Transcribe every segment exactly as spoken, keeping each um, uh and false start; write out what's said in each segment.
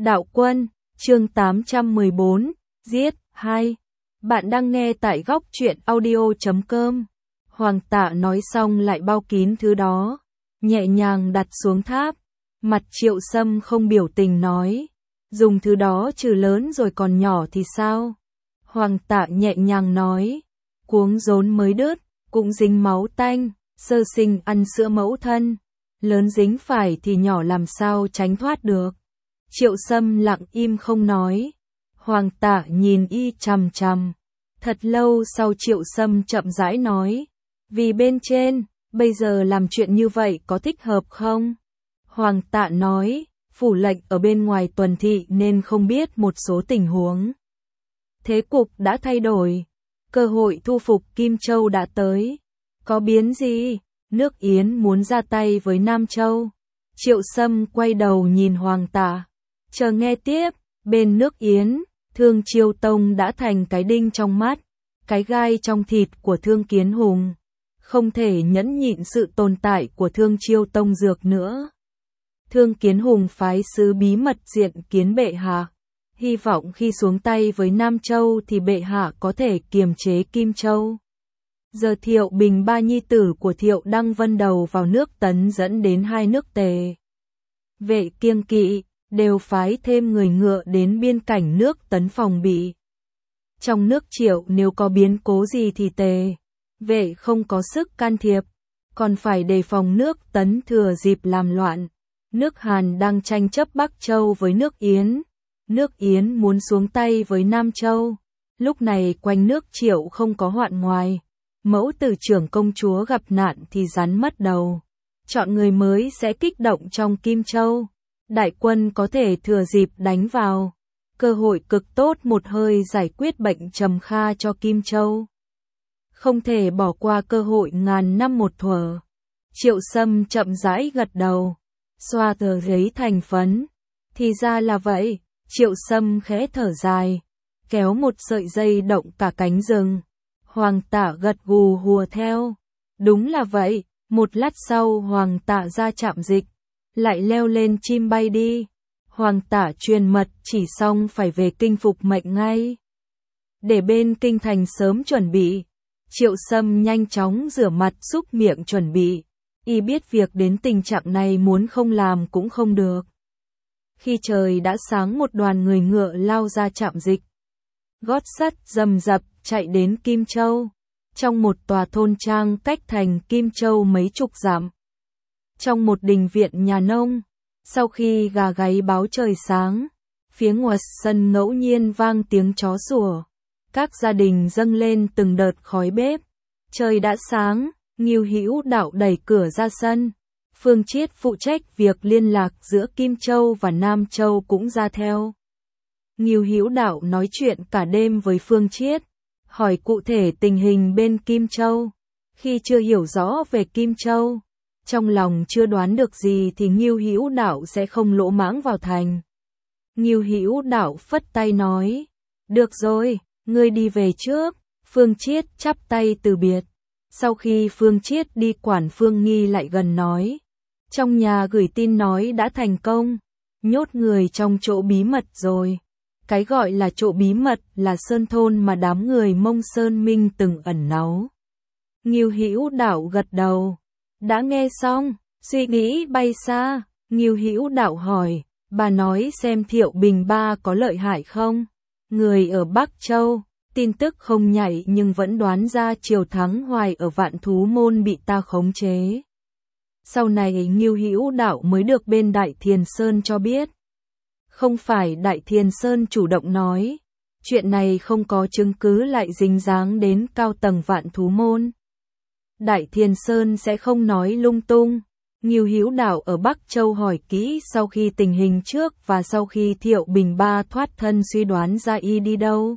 Đạo Quân, chương tám trăm mười bốn, giết, hai. Bạn đang nghe tại góc truyện audio chấm com. Hoàng Tạ nói xong lại bao kín thứ đó, nhẹ nhàng đặt xuống tháp. Mặt Triệu Sâm không biểu tình nói, dùng thứ đó trừ lớn rồi còn nhỏ thì sao? Hoàng Tạ nhẹ nhàng nói, cuống rốn mới đứt, cũng dính máu tanh, sơ sinh ăn sữa mẫu thân, lớn dính phải thì nhỏ làm sao tránh thoát được. Triệu Sâm lặng im không nói. Hoàng Tạ nhìn y chằm chằm. Thật lâu sau Triệu Sâm chậm rãi nói, vì bên trên, bây giờ làm chuyện như vậy có thích hợp không? Hoàng Tạ nói, phủ lệnh ở bên ngoài tuần thị nên không biết một số tình huống. Thế cục đã thay đổi, cơ hội thu phục Kim Châu đã tới. Có biến gì? Nước Yến muốn ra tay với Nam Châu. Triệu Sâm quay đầu nhìn Hoàng Tạ. Chờ nghe tiếp, bên nước Yến, Thương Chiêu Tông đã thành cái đinh trong mắt, cái gai trong thịt của Thương Kiến Hùng. Không thể nhẫn nhịn sự tồn tại của Thương Chiêu Tông dược nữa. Thương Kiến Hùng phái sứ bí mật diện kiến bệ hạ. Hy vọng khi xuống tay với Nam Châu thì bệ hạ có thể kiềm chế Kim Châu. Giờ Thiệu Bình ba nhi tử của Thiệu Đăng Vân đầu vào nước Tấn dẫn đến hai nước Tề. Vệ kiêng kỵ, đều phái thêm người ngựa đến biên cảnh nước Tấn phòng bị. Trong nước Triệu nếu có biến cố gì thì Tề, Vệ không có sức can thiệp, còn phải đề phòng nước Tấn thừa dịp làm loạn. Nước Hàn đang tranh chấp Bắc Châu với nước Yến. Nước Yến muốn xuống tay với Nam Châu. Lúc này quanh nước Triệu không có hoạn ngoài. Mẫu tử trưởng công chúa gặp nạn thì rắn mất đầu. Chọn người mới sẽ kích động trong Kim Châu. Đại quân có thể thừa dịp đánh vào. Cơ hội cực tốt một hơi giải quyết bệnh trầm kha cho Kim Châu. Không thể bỏ qua cơ hội ngàn năm một thuở. Triệu Sâm chậm rãi gật đầu. Xoa tờ giấy thành phấn. Thì ra là vậy. Triệu Sâm khẽ thở dài. Kéo một sợi dây động cả cánh rừng. Hoàng Tạ gật gù hùa theo. Đúng là vậy. Một lát sau Hoàng Tạ ra trạm dịch. Lại leo lên chim bay đi. Hoàng Tạ truyền mật chỉ xong phải về kinh phục mệnh ngay. Để bên kinh thành sớm chuẩn bị. Triệu Sâm nhanh chóng rửa mặt xúc miệng chuẩn bị. Y biết việc đến tình trạng này muốn không làm cũng không được. Khi trời đã sáng một đoàn người ngựa lao ra trạm dịch. Gót sắt rầm rập chạy đến Kim Châu. Trong một tòa thôn trang cách thành Kim Châu mấy chục dặm. Trong một đình viện nhà nông, sau khi gà gáy báo trời sáng, phía ngoài sân ngẫu nhiên vang tiếng chó sủa. Các gia đình dâng lên từng đợt khói bếp. Trời đã sáng, Ngưu Hữu Đạo đẩy cửa ra sân. Phương Chiết phụ trách việc liên lạc giữa Kim Châu và Nam Châu cũng ra theo. Ngưu Hữu Đạo nói chuyện cả đêm với Phương Chiết, hỏi cụ thể tình hình bên Kim Châu. Khi chưa hiểu rõ về Kim Châu, trong lòng chưa đoán được gì thì Ngưu Hữu Đạo sẽ không lỗ mãng vào thành. Ngưu Hữu Đạo phất tay nói, được rồi, ngươi đi về trước. Phương Chiết chắp tay từ biệt. Sau khi Phương Chiết đi, quản Phương Nghi lại gần nói, trong nhà gửi tin nói đã thành công, nhốt người trong chỗ bí mật rồi. Cái gọi là chỗ bí mật là sơn thôn mà đám người Mông Sơn Minh từng ẩn náu. Ngưu Hữu Đạo gật đầu. Đã nghe xong, suy nghĩ bay xa. Ngưu Hữu Đạo hỏi, bà nói xem Thiệu Bình ba có lợi hại không? Người ở Bắc Châu, tin tức không nhạy nhưng vẫn đoán ra Triều Thắng Hoài ở Vạn Thú Môn bị ta khống chế. Sau này Ngưu Hữu Đạo mới được bên Đại Thiền Sơn cho biết. Không phải Đại Thiền Sơn chủ động nói, chuyện này không có chứng cứ lại dính dáng đến cao tầng Vạn Thú Môn. Đại Thiền Sơn sẽ không nói lung tung. Ngưu Hữu Đạo ở Bắc Châu hỏi kỹ sau khi tình hình trước và sau khi Thiệu Bình ba thoát thân suy đoán ra y đi đâu.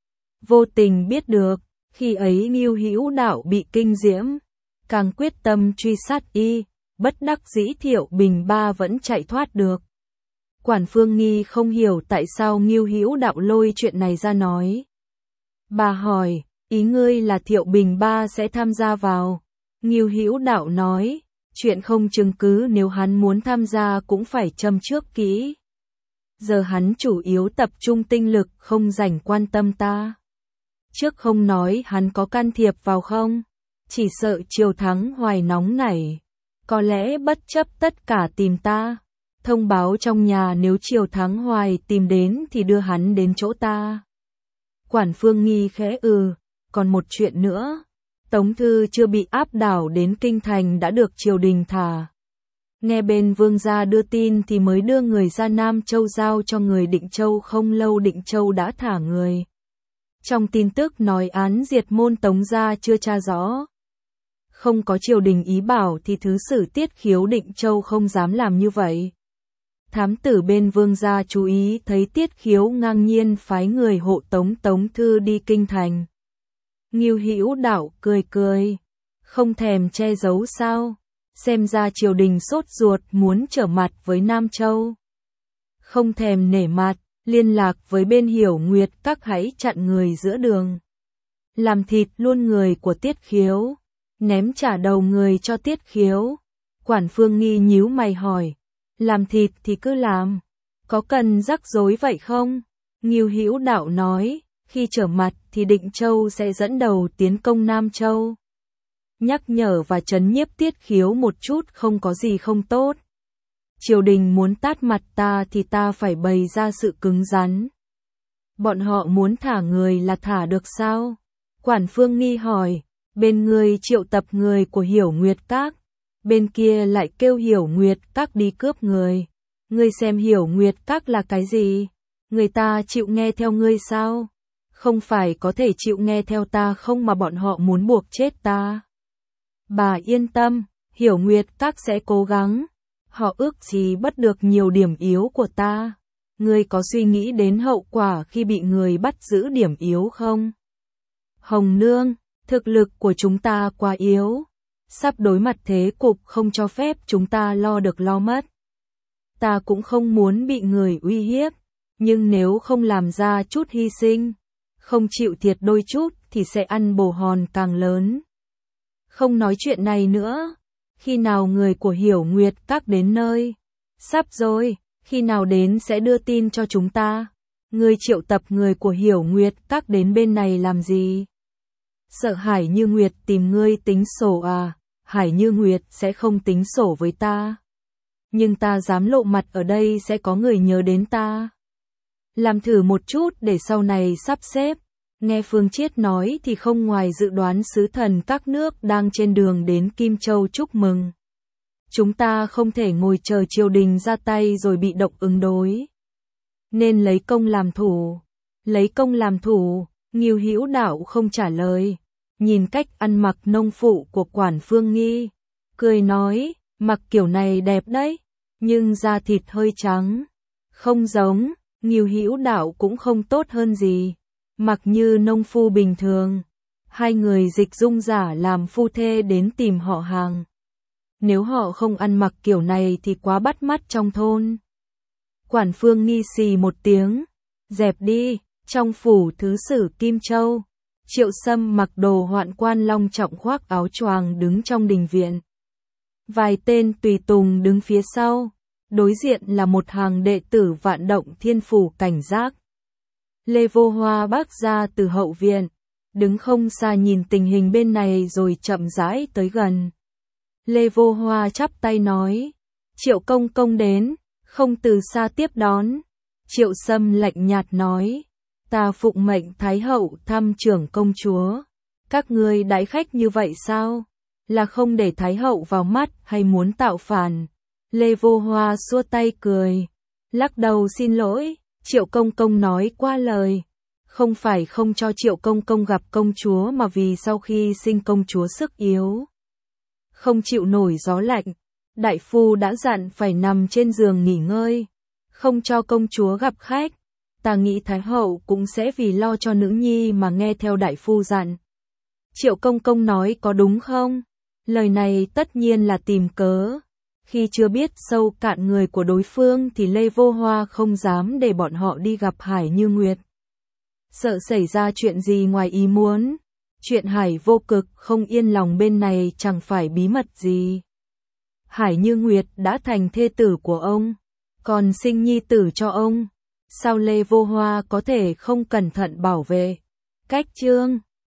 Vô tình biết được, khi ấy Ngưu Hữu Đạo bị kinh diễm, càng quyết tâm truy sát y, bất đắc dĩ Thiệu Bình ba vẫn chạy thoát được. Quản Phương Nghi không hiểu tại sao Ngưu Hữu Đạo lôi chuyện này ra nói. Bà hỏi, ý ngươi là Thiệu Bình ba sẽ tham gia vào? Ngưu Hữu Đạo nói, chuyện không chứng cứ nếu hắn muốn tham gia cũng phải châm trước kỹ. giờ hắn chủ yếu tập trung tinh lực không rảnh quan tâm ta. Trước không nói hắn có can thiệp vào không, chỉ sợ Triều Thắng Hoài nóng nảy, có lẽ bất chấp tất cả tìm ta, thông báo trong nhà nếu Triều Thắng Hoài tìm đến thì đưa hắn đến chỗ ta. Quản Phương Nghi khẽ ừ, còn một chuyện nữa, Tống Thư chưa bị áp đảo đến kinh thành đã được triều đình thả. Nghe bên vương gia đưa tin thì mới đưa người ra Nam Châu giao cho người Định Châu, không lâu Định Châu đã thả người. Trong tin tức nói án diệt môn Tống gia chưa tra rõ. Không có triều đình ý bảo thì thứ sử Tiết Khiếu Định Châu không dám làm như vậy. Thám tử bên vương gia chú ý thấy Tiết Khiếu ngang nhiên phái người hộ tống Tống Thư đi kinh thành. Ngưu Hữu Đạo cười cười, không thèm che giấu sao, xem ra triều đình sốt ruột muốn trở mặt với Nam Châu. Không thèm nể mặt, liên lạc với bên Hiểu Nguyệt các hãy chặn người giữa đường. Làm thịt luôn người của Tiết Khiếu, ném trả đầu người cho Tiết Khiếu. Quản Phương Nghi nhíu mày hỏi, làm thịt thì cứ làm, có cần rắc rối vậy không? Ngưu Hữu Đạo nói, khi trở mặt thì Định Châu sẽ dẫn đầu tiến công Nam Châu. Nhắc nhở và trấn nhiếp Tiết Khiếu một chút không có gì không tốt. Triều đình muốn tát mặt ta thì ta phải bày ra sự cứng rắn. Bọn họ muốn thả người là thả được sao? Quản Phương Nghi hỏi, bên người triệu tập người của Hiểu Nguyệt Các, bên kia lại kêu Hiểu Nguyệt Các đi cướp người. Ngươi xem Hiểu Nguyệt Các là cái gì? Người ta chịu nghe theo ngươi sao? Không phải có thể chịu nghe theo ta không mà bọn họ muốn buộc chết ta. Bà yên tâm, Hiểu Nguyệt Các sẽ cố gắng. Họ ước gì bắt được nhiều điểm yếu của ta. Ngươi có suy nghĩ đến hậu quả khi bị người bắt giữ điểm yếu không? Hồng Nương, thực lực của chúng ta quá yếu. Sắp đối mặt thế cục không cho phép chúng ta lo được lo mất. Ta cũng không muốn bị người uy hiếp, nhưng nếu không làm ra chút hy sinh, không chịu thiệt đôi chút thì sẽ ăn bồ hòn càng lớn. Không nói chuyện này nữa, khi nào người của Hiểu Nguyệt Các đến nơi? Sắp rồi, khi nào đến sẽ đưa tin cho chúng ta. Ngươi triệu tập người của Hiểu Nguyệt Các đến bên này làm gì? Sợ Hải Như Nguyệt tìm ngươi tính sổ à? Hải Như Nguyệt sẽ không tính sổ với ta. Nhưng ta dám lộ mặt ở đây sẽ có người nhớ đến ta. Làm thử một chút để sau này sắp xếp. Nghe Phương Chiết nói thì không ngoài dự đoán sứ thần các nước đang trên đường đến Kim Châu chúc mừng. Chúng ta không thể ngồi chờ triều đình ra tay rồi bị động ứng đối. Nên lấy công làm thủ. Lấy công làm thủ, Ngưu Hữu Đạo không trả lời. Nhìn cách ăn mặc nông phụ của Quản Phương Nghi, cười nói, mặc kiểu này đẹp đấy, nhưng da thịt hơi trắng. Không giống, Ngưu Hữu Đạo cũng không tốt hơn gì. Mặc như nông phu bình thường, hai người dịch dung giả làm phu thê đến tìm họ hàng. Nếu họ không ăn mặc kiểu này thì quá bắt mắt trong thôn. Quản Phương Nghi xì một tiếng, dẹp đi, trong phủ thứ sử Kim Châu. Triệu Sâm mặc đồ hoạn quan long trọng khoác áo choàng đứng trong đình viện. Vài tên tùy tùng đứng phía sau, đối diện là một hàng đệ tử Vạn Động Thiên Phủ cảnh giác. Lê Vô Hoa bước ra từ hậu viện, đứng không xa nhìn tình hình bên này rồi chậm rãi tới gần. Lê Vô Hoa chắp tay nói, Triệu công công đến, không từ xa tiếp đón. Triệu Sâm lạnh nhạt nói, ta phụng mệnh Thái hậu thăm trưởng công chúa. Các ngươi đãi khách như vậy sao? Là không để Thái hậu vào mắt hay muốn tạo phản? Lê Vô Hoa xua tay cười, lắc đầu xin lỗi. Triệu công công nói qua lời, không phải không cho Triệu công công gặp công chúa mà vì sau khi sinh công chúa sức yếu, không chịu nổi gió lạnh, đại phu đã dặn phải nằm trên giường nghỉ ngơi, không cho công chúa gặp khách. Ta nghĩ Thái hậu cũng sẽ vì lo cho nữ nhi mà nghe theo đại phu dặn. Triệu công công nói có đúng không? Lời này tất nhiên là tìm cớ. Khi chưa biết sâu cạn người của đối phương thì Lê Vô Hoa không dám để bọn họ đi gặp Hải Như Nguyệt. Sợ xảy ra chuyện gì ngoài ý muốn. Chuyện Hải Vô Cực không yên lòng bên này chẳng phải bí mật gì. Hải Như Nguyệt đã thành thê tử của ông. còn sinh nhi tử cho ông. Sao Lê Vô Hoa có thể không cẩn thận bảo vệ? Cách chương